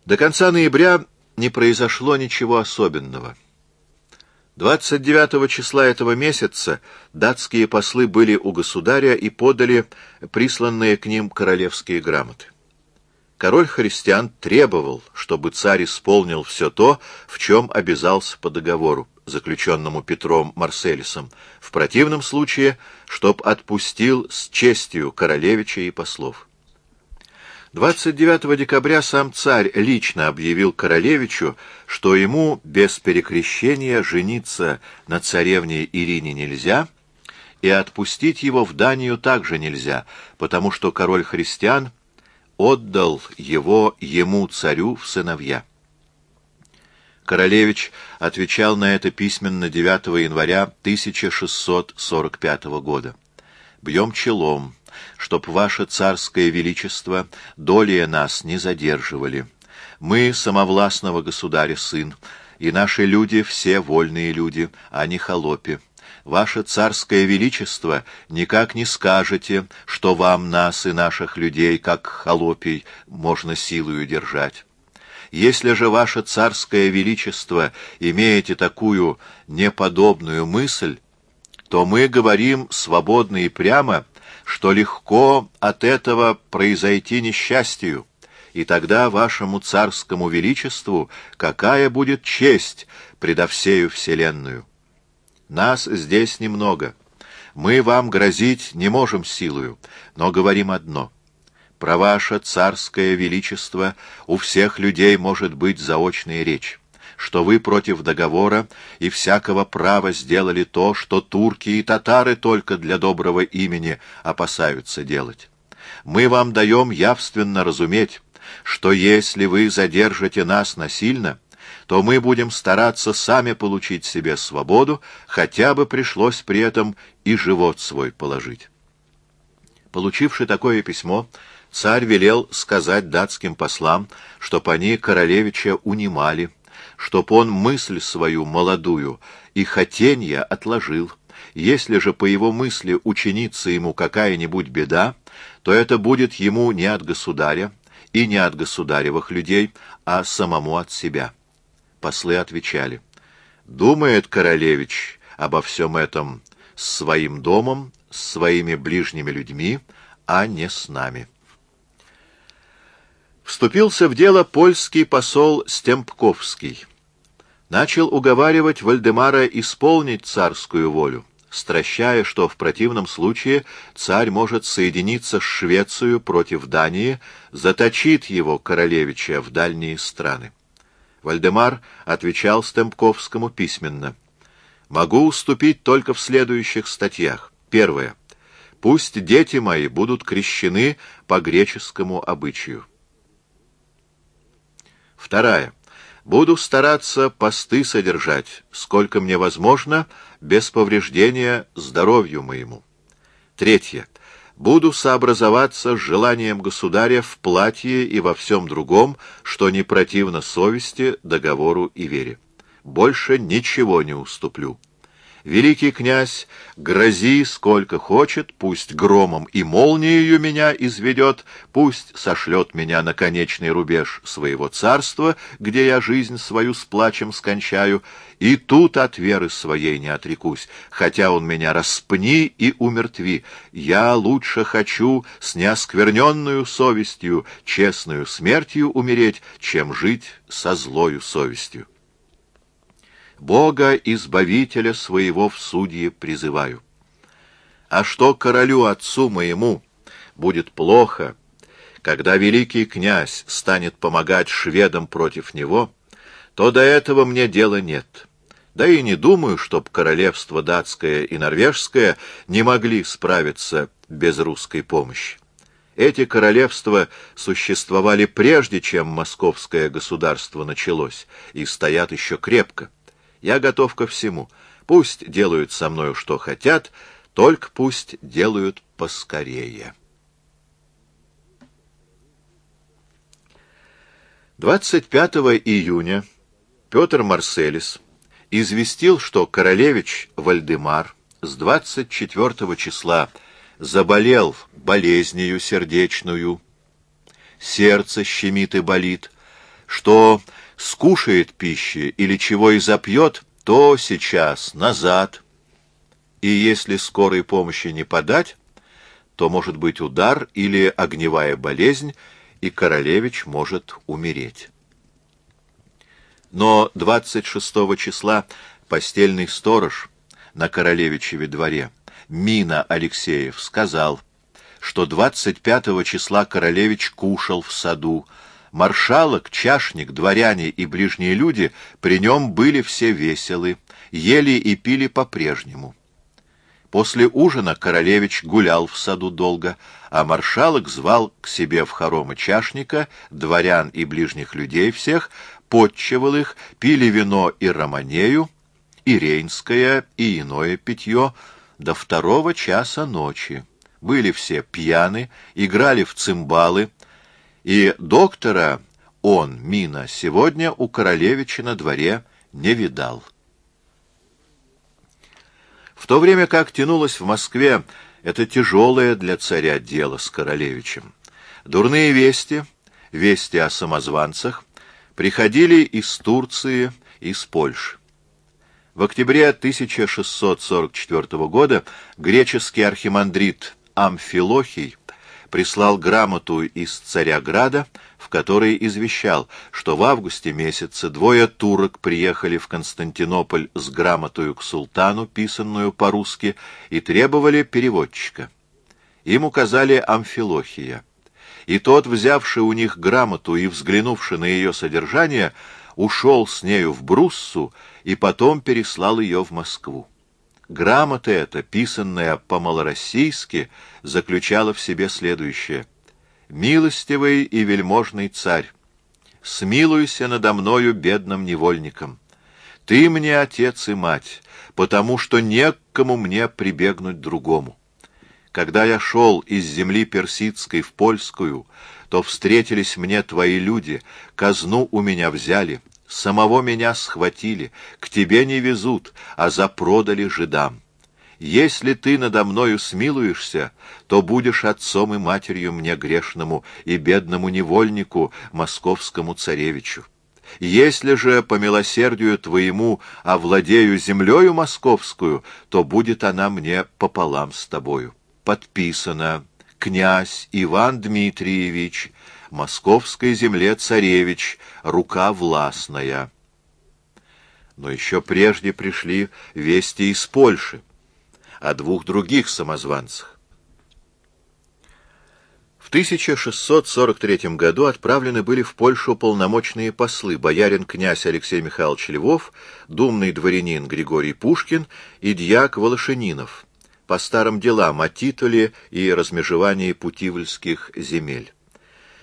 До конца ноября не произошло ничего особенного. 29 числа этого месяца датские послы были у государя и подали присланные к ним королевские грамоты. Король христиан требовал, чтобы царь исполнил все то, в чем обязался по договору, заключенному Петром Марселисом, в противном случае, чтоб отпустил с честью королевича и послов. 29 декабря сам царь лично объявил королевичу, что ему без перекрещения жениться на царевне Ирине нельзя, и отпустить его в Данию также нельзя, потому что король христиан отдал его ему, царю, в сыновья. Королевич отвечал на это письменно 9 января 1645 года. «Бьем челом, чтоб ваше царское величество долее нас не задерживали. Мы самовластного государя сын, и наши люди все вольные люди, а не холопи. Ваше царское величество никак не скажете, что вам нас и наших людей, как холопий, можно силою держать. Если же ваше царское величество имеете такую неподобную мысль, то мы говорим свободно и прямо, что легко от этого произойти несчастью, и тогда вашему царскому величеству какая будет честь предо всею вселенную? Нас здесь немного. Мы вам грозить не можем силою, но говорим одно. Про ваше царское величество у всех людей может быть заочная речь, что вы против договора и всякого права сделали то, что турки и татары только для доброго имени опасаются делать. Мы вам даем явственно разуметь, что если вы задержите нас насильно, то мы будем стараться сами получить себе свободу, хотя бы пришлось при этом и живот свой положить». Получивши такое письмо, царь велел сказать датским послам, чтоб они королевича унимали, чтоб он мысль свою молодую и хотенья отложил. Если же по его мысли учинится ему какая-нибудь беда, то это будет ему не от государя и не от государевых людей, а самому от себя. Послы отвечали: «Думает королевич обо всем этом с своим домом, с своими ближними людьми, а не с нами». Вступился в дело польский посол Стемпковский. Начал уговаривать Вальдемара исполнить царскую волю, стращая, что в противном случае царь может соединиться с Швецией против Дании, заточит его, королевича, в дальние страны. Вальдемар отвечал Стемпковскому письменно: «Могу уступить только в следующих статьях. Первое. Пусть дети мои будут крещены по греческому обычаю. Вторая. Буду стараться посты содержать, сколько мне возможно, без повреждения здоровью моему. Третье. Буду сообразоваться с желанием государя в платье и во всем другом, что не противно совести, договору и вере. Больше ничего не уступлю. Великий князь, грози сколько хочет, пусть громом и молнией меня изведет, пусть сошлет меня на конечный рубеж своего царства, где я жизнь свою с плачем скончаю, и тут от веры своей не отрекусь, хотя он меня распни и умертви. Я лучше хочу с неоскверненную совестью, честную смертью умереть, чем жить со злою совестью. Бога Избавителя своего в судьи призываю. А что королю отцу моему будет плохо, когда великий князь станет помогать шведам против него, то до этого мне дела нет. Да и не думаю, чтоб королевство датское и норвежское не могли справиться без русской помощи. Эти королевства существовали прежде, чем московское государство началось, и стоят еще крепко. Я готов ко всему. Пусть делают со мною, что хотят, только пусть делают поскорее. 25 июня Петр Марселис известил, что королевич Вальдемар с 24 числа заболел болезнью сердечную, сердце щемит и болит, что скушает пищи или чего и запьет, то сейчас назад. И если скорой помощи не подать, то может быть удар или огневая болезнь, и королевич может умереть. Но 26 числа постельный сторож на королевичеве дворе Мина Алексеев сказал, что 25 числа королевич кушал в саду. Маршалок, чашник, дворяне и ближние люди при нем были все веселы, ели и пили по-прежнему. После ужина королевич гулял в саду долго, а маршалок звал к себе в хоромы чашника, дворян и ближних людей всех, подчевал их, пили вино и романею, и рейнское, и иное питье, до 2 часа ночи. Были все пьяны, играли в цимбалы, и доктора он, Мина, сегодня у королевича на дворе не видал. В то время как тянулось в Москве это тяжелое для царя дело с королевичем, дурные вести, вести о самозванцах, приходили из Турции, из Польши. В октябре 1644 года греческий архимандрит Амфилохий прислал грамоту из Царяграда, в которой извещал, что в августе месяце 2 турок приехали в Константинополь с грамотою к султану, писанную по-русски, и требовали переводчика. Им указали Амфилохия, и тот, взявший у них грамоту и взглянувший на ее содержание, ушел с нею в Бруссу и потом переслал ее в Москву. Грамота эта, писанная по-малороссийски, заключала в себе следующее: «Милостивый и вельможный царь, смилуйся надо мною, бедным невольником. Ты мне отец и мать, потому что не к кому мне прибегнуть другому. Когда я шел из земли персидской в польскую, то встретились мне твои люди, казну у меня взяли, самого меня схватили, к тебе не везут, а запродали жидам. Если ты надо мною смилуешься, то будешь отцом и матерью мне грешному и бедному невольнику, московскому царевичу. Если же по милосердию твоему овладею землею московскую, то будет она мне пополам с тобою. Подписано: князь Иван Дмитриевич, московской земле царевич, рука властная». Но еще прежде пришли вести из Польши о 2 других самозванцах. В 1643 году отправлены были в Польшу полномочные послы боярин-князь Алексей Михайлович Львов, думный дворянин Григорий Пушкин и дьяк Волошининов по старым делам о титуле и размежевании путивльских земель.